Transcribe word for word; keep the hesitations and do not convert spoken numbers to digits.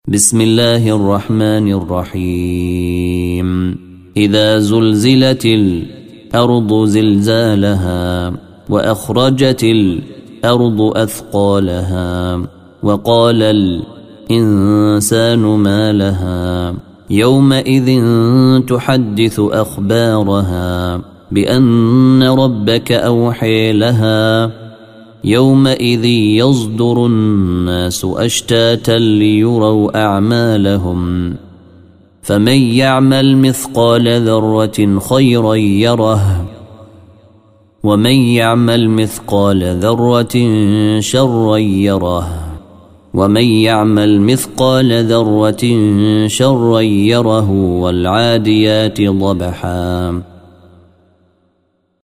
بسم الله الرحمن الرحيم إذا زلزلت الأرض زلزالها وأخرجت الأرض أثقالها وقال الإنسان ما لها يومئذ تحدث أخبارها بأن ربك أوحي لها يومئذ يصدر الناس أشتاتا ليروا أعمالهم فمن يعمل مثقال ذرة خيرا يره ومن يعمل مثقال ذرة شرا يره ومن يعمل مثقال ذرة شرا يره والعاديات ضبحا